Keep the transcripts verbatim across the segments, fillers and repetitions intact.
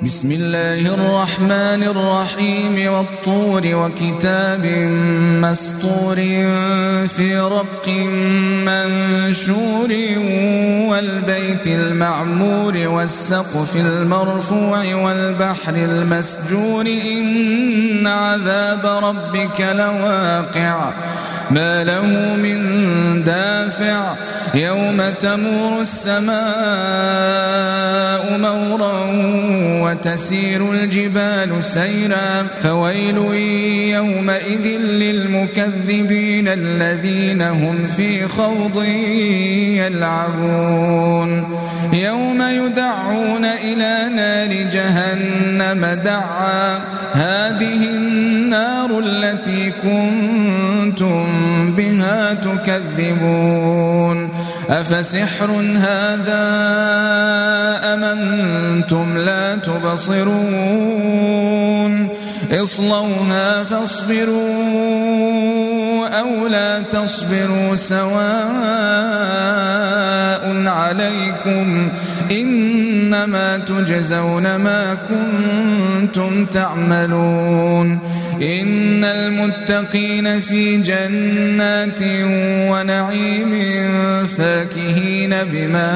بسم الله الرحمن الرحيم والطور وكتاب مسطور في رق منشور والبيت المعمور والسقف المرفوع والبحر المسجور إن عذاب ربك لواقع ما له من دافع يوم تمور السماء مورا وتسير الجبال سيرا فويل يومئذ للمكذبين الذين هم في خوض يلعبون يوم يدعون إلى نار جهنم دعا هذه النار التي كنتم بها تكذبون أفسحر هذا أم أنتم لا تبصرون اصلوها فاصبروا أو لا تصبروا سواء عليكم إنما تجزون ما كنتم تعملون إن المتقين في جنات ونعيم فاكهين بما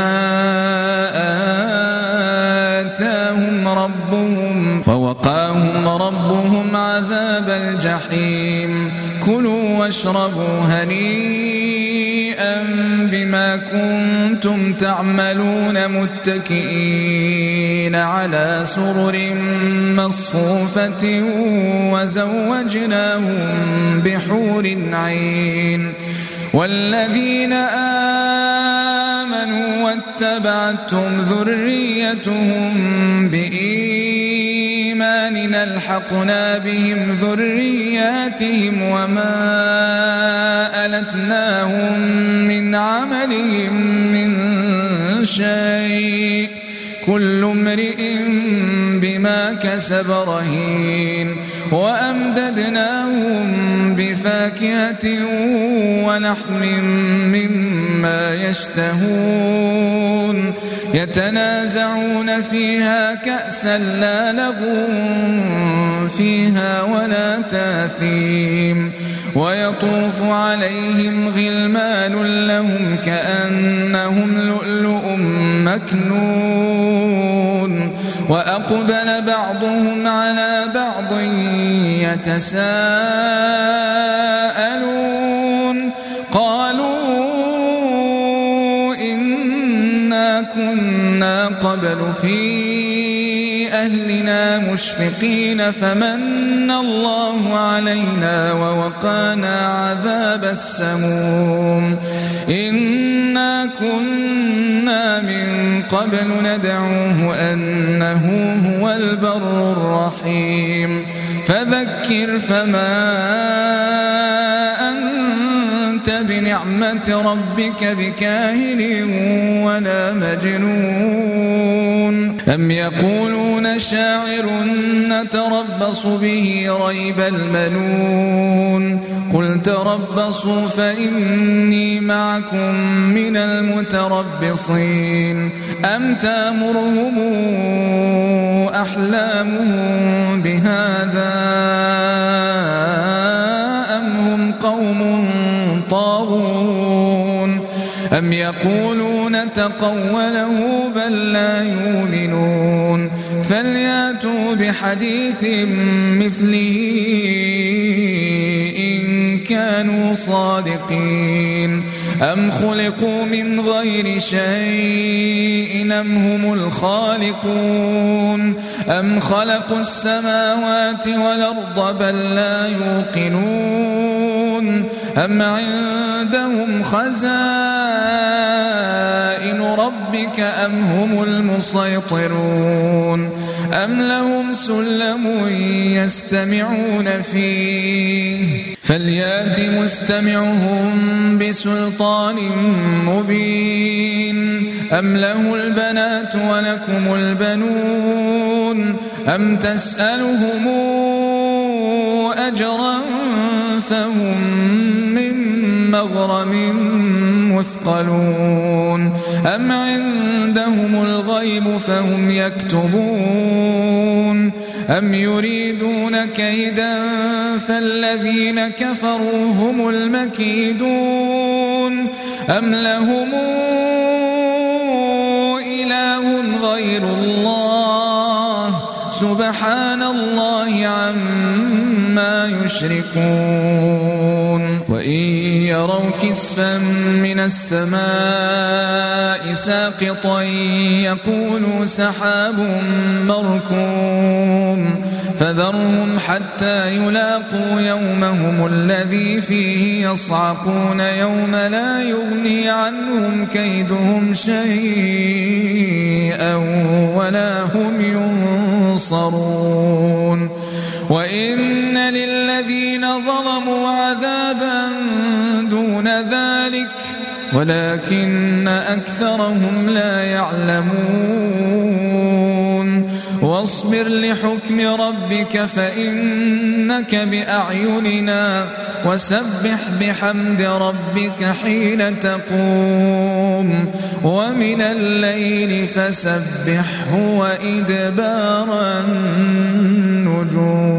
آتاهم ربهم ووقاهم ربهم عذاب الجحيم كلوا واشربوا هنيئا بما كنتم تعملون متكئين على سرر مصفوفة وزوجناهم بحور عين والذين آمنوا واتبعتهم ذريتهم بإيمان ألحقنا بهم ذرياتهم وما ألتناهم من عملهم من شيء كل امرئ بما كسب رهين وأمددناهم بفاكهة ولحم مما يشتهون يتنازعون فيها كأسا لا لغو فيها ولا تاثيم ويطوف عليهم غلمان لهم كأنهم لؤلؤ مكنون وأقبل بعضهم على بعض يتساءلون قالوا إنا كنا قبل في أهلنا مشفقين فمن الله علينا ووقانا عذاب السموم إنا كنا من قبل ندعوه أنه هو البر الرحيم فذكر فما أنت بنعمة ربك بكاهن ولا مجنون أم يقولون شاعر نتربص به ريب المنون قل تربصوا فإني معكم من المتربصين أم تأمرهم أحلامهم بهذا أم هم قوم طاغون أم يقولون تقوله بل لا يؤمنون فليأتوا بحديث مثله إن كانوا صادقين أم خلقوا من غير شيء أم هم الخالقون أم خلقوا السماوات والأرض بل لا يوقنون أم عندهم خزائن ربك أم هم المسيطرون أم لهم سلم يستمعون فيه فليأت مستمعهم بسلطان مبين أم له البنات ولكم البنون أم تسألهم أجرا فهم من مغرم مثقلون أم عندهم الغيب فهم يكتبون أم يريدون كيدا فالذين كفروا هم المكيدون أم لهم إله غير الله سبحان الله عما يشركون وإن يروا كسفا من السماء ساقطا يقولوا سحاب مركوم فذرهم حتى يلاقوا يومهم الذي فيه يصعقون يوم لا يغني عنهم كيدهم شيئا ولا هم ينصرون وإن للذين ظلموا عذابا دون ذلك ولكن أكثرهم لا يعلمون واصبر لحكم ربك فإنك بأعيننا وسبح بحمد ربك حين تقوم ومن الليل فسبحه وإدبار النجوم.